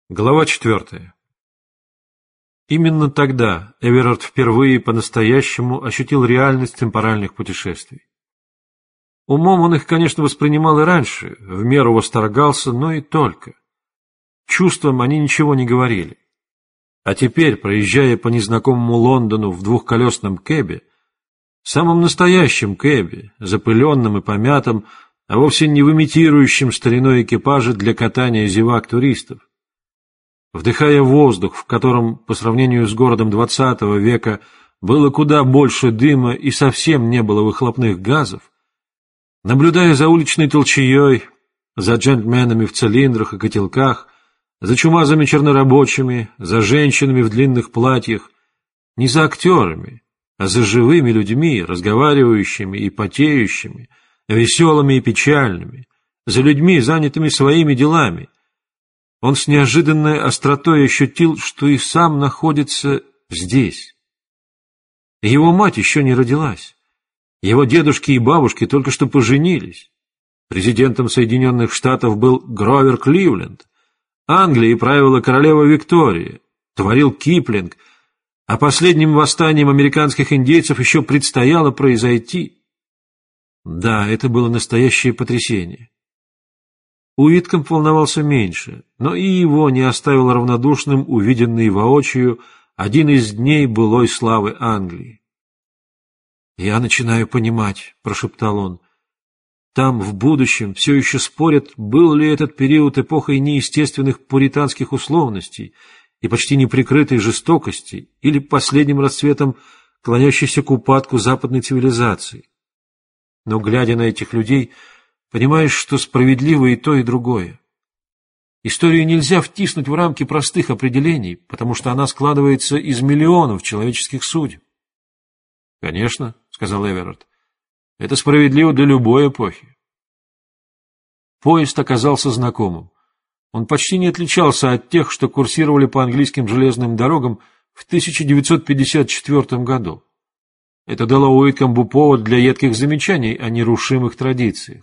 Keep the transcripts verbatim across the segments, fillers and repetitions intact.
Глава четвертая. Именно тогда Эверард впервые по-настоящему ощутил реальность темпоральных путешествий. Умом он их, конечно, воспринимал и раньше, в меру восторгался, но и только. Чувством они ничего не говорили. А теперь, проезжая по незнакомому Лондону в двухколесном кэбе, самом настоящем кэбе, запыленном и помятом, а вовсе не в имитирующем стариной экипаже для катания зевак-туристов, вдыхая воздух, в котором, по сравнению с городом двадцатого века, было куда больше дыма и совсем не было выхлопных газов, наблюдая за уличной толчеей, за джентльменами в цилиндрах и котелках, за чумазыми чернорабочими, за женщинами в длинных платьях, не за актерами, а за живыми людьми, разговаривающими и потеющими, веселыми и печальными, за людьми, занятыми своими делами, он с неожиданной остротой ощутил, что и сам находится здесь. Его мать еще не родилась. Его дедушки и бабушки только что поженились. Президентом Соединенных Штатов был Гровер Кливленд. Англией правила королева Виктория. Творил Киплинг. А последним восстанием американских индейцев еще предстояло произойти. Да, это было настоящее потрясение. Уиткомб волновался меньше, но и его не оставил равнодушным увиденный воочию один из дней былой славы Англии. «Я начинаю понимать», — прошептал он. «Там, в будущем, все еще спорят, был ли этот период эпохой неестественных пуританских условностей и почти неприкрытой жестокости или последним расцветом клонящейся к упадку западной цивилизации. Но, глядя на этих людей, понимаешь, что справедливо и то, и другое. Историю нельзя втиснуть в рамки простых определений, потому что она складывается из миллионов человеческих судеб». «Конечно», — сказал Эверард, — «это справедливо для любой эпохи». Поезд оказался знакомым. Он почти не отличался от тех, что курсировали по английским железным дорогам в тысяча девятьсот пятьдесят четвёртом году. Это дало Уиткомбу повод для едких замечаний о нерушимых традициях.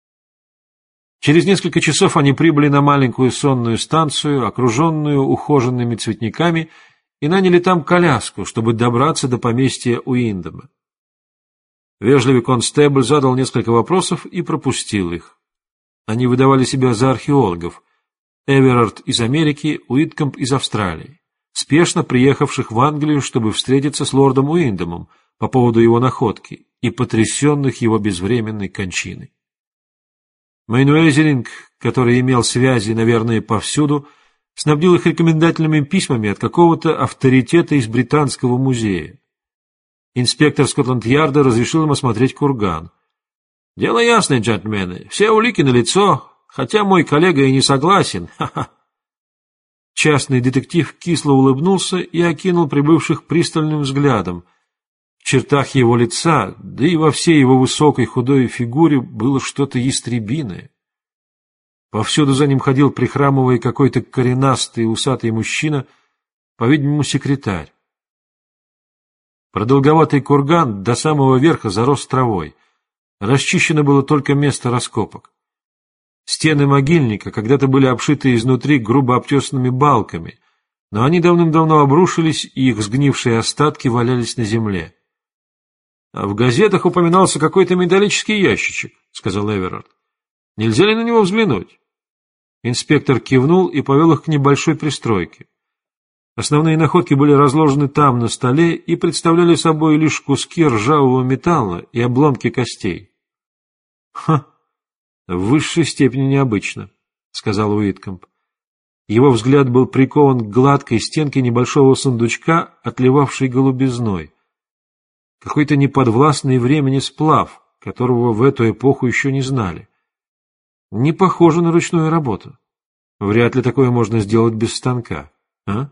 Через несколько часов они прибыли на маленькую сонную станцию, окруженную ухоженными цветниками, и наняли там коляску, чтобы добраться до поместья Уиндома. Вежливый констебль задал несколько вопросов и пропустил их. Они выдавали себя за археологов. Эверард из Америки, Уиткомб из Австралии, спешно приехавших в Англию, чтобы встретиться с лордом Уиндомом по поводу его находки и потрясенных его безвременной кончиной. Мейнуэзеринг, который имел связи, наверное, повсюду, снабдил их рекомендательными письмами от какого-то авторитета из Британского музея. Инспектор Скотланд-Ярда разрешил им осмотреть курган. «Дело ясное, джентльмены, все улики налицо, хотя мой коллега и не согласен. Ха-ха». Частный детектив кисло улыбнулся и окинул прибывших пристальным взглядом. В чертах его лица, да и во всей его высокой худой фигуре было что-то ястребиное. Повсюду за ним ходил, прихрамывая, какой-то коренастый усатый мужчина, по-видимому, секретарь. Продолговатый курган до самого верха зарос травой. Расчищено было только место раскопок. Стены могильника когда-то были обшиты изнутри грубо обтесанными балками, но они давным-давно обрушились, и их сгнившие остатки валялись на земле. — А в газетах упоминался какой-то металлический ящичек, — сказал Эверард. — Нельзя ли на него взглянуть? Инспектор кивнул и повел их к небольшой пристройке. Основные находки были разложены там, на столе, и представляли собой лишь куски ржавого металла и обломки костей. — Ха! В высшей степени необычно, — сказал Уиткомб. Его взгляд был прикован к гладкой стенке небольшого сундучка, отливавшей голубизной. Какой-то неподвластный времени сплав, которого в эту эпоху еще не знали. Не похоже на ручную работу. Вряд ли такое можно сделать без станка, а?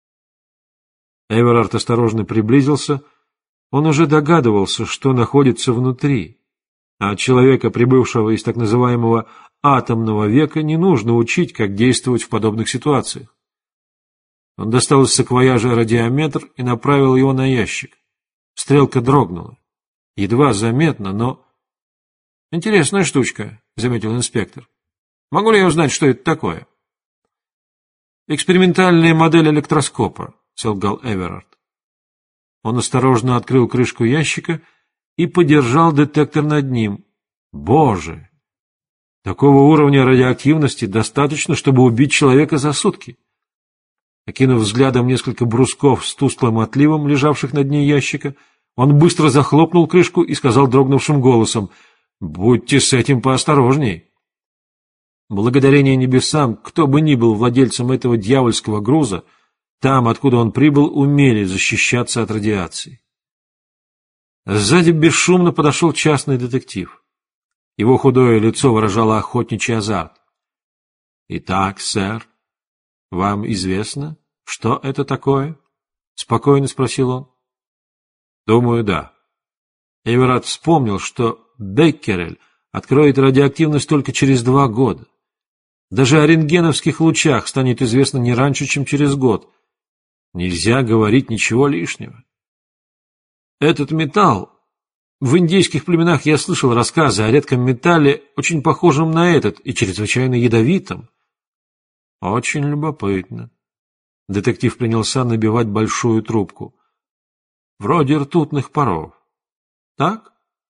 Эверард осторожно приблизился. Он уже догадывался, что находится внутри. А человека, прибывшего из так называемого атомного века, не нужно учить, как действовать в подобных ситуациях. Он достал из саквояжа радиометр и направил его на ящик. Стрелка дрогнула. Едва заметно, но... — Интересная штучка, — заметил инспектор. — Могу ли я узнать, что это такое? Экспериментальная модель электроскопа, солгал Эверард. Он осторожно открыл крышку ящика и подержал детектор над ним. Боже! Такого уровня радиоактивности достаточно, чтобы убить человека за сутки. Окинув взглядом несколько брусков с тусклым отливом, лежавших на дне ящика, он быстро захлопнул крышку и сказал дрогнувшим голосом: «Будьте с этим поосторожней». Благодарение небесам, кто бы ни был владельцем этого дьявольского груза, там, откуда он прибыл, умели защищаться от радиации. Сзади бесшумно подошел частный детектив. Его худое лицо выражало охотничий азарт. «Итак, сэр, вам известно, что это такое?» — спокойно спросил он. «Думаю, да». Эверард вспомнил, что Беккерель откроет радиоактивность только через два года. Даже о рентгеновских лучах станет известно не раньше, чем через год. Нельзя говорить ничего лишнего. Этот металл... В индейских племенах я слышал рассказы о редком металле, очень похожем на этот и чрезвычайно ядовитом. Очень любопытно. Детектив принялся набивать большую трубку. Вроде ртутных паров. Так?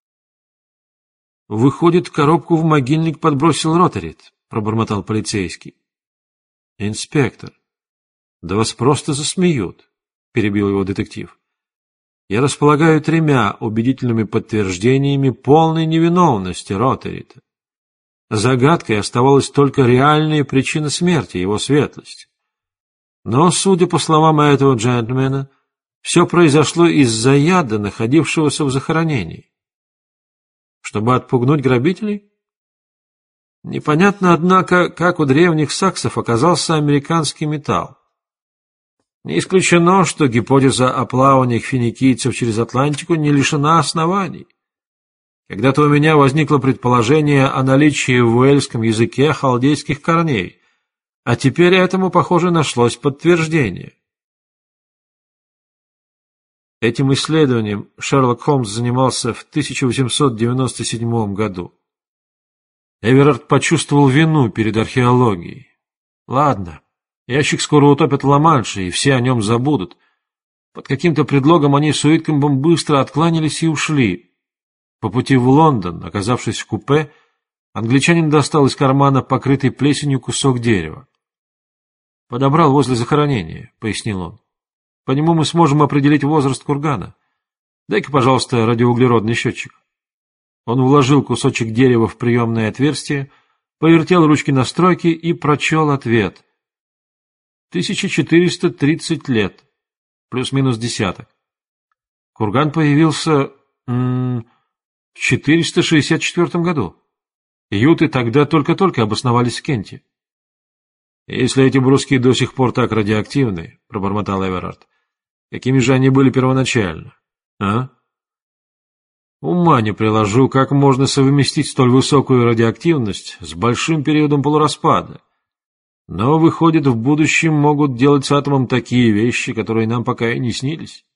Выходит, коробку в могильник подбросил Ротерит, пробормотал полицейский. Инспектор, да вас просто засмеют, перебил его детектив. Я располагаю тремя убедительными подтверждениями полной невиновности Ротерита. Загадкой оставалась только реальная причина смерти, его светлости. Но, судя по словам этого джентльмена, все произошло из-за яда, находившегося в захоронении. Чтобы отпугнуть грабителей? Непонятно, однако, как у древних саксов оказался американский металл. Не исключено, что гипотеза о плаваниях финикийцев через Атлантику не лишена оснований. Когда-то у меня возникло предположение о наличии в уэльском языке халдейских корней, а теперь этому, похоже, нашлось подтверждение. Этим исследованием Шерлок Холмс занимался в тысяча восемьсот девяносто седьмом году. Эверард почувствовал вину перед археологией. Ладно. Ящик скоро утопят в Ла-Манше, и все о нем забудут. Под каким-то предлогом они с Уиткомбом быстро откланялись и ушли. По пути в Лондон, оказавшись в купе, англичанин достал из кармана покрытый плесенью кусок дерева. «Подобрал возле захоронения», — пояснил он. «По нему мы сможем определить возраст кургана. Дай-ка, пожалуйста, радиоуглеродный счетчик». Он вложил кусочек дерева в приемное отверстие, повертел ручки настройки и прочел ответ. тысяча четыреста тридцать лет, плюс-минус десяток. Курган появился м- в четыреста шестьдесят четвёртом году. Юты тогда только-только обосновались в Кенте. «Если эти бруски до сих пор так радиоактивны, — пробормотал Эверард, — какими же они были первоначально, а? Ума не приложу, как можно совместить столь высокую радиоактивность с большим периодом полураспада. Но, выходит, в будущем могут делать с атомом такие вещи, которые нам пока и не снились».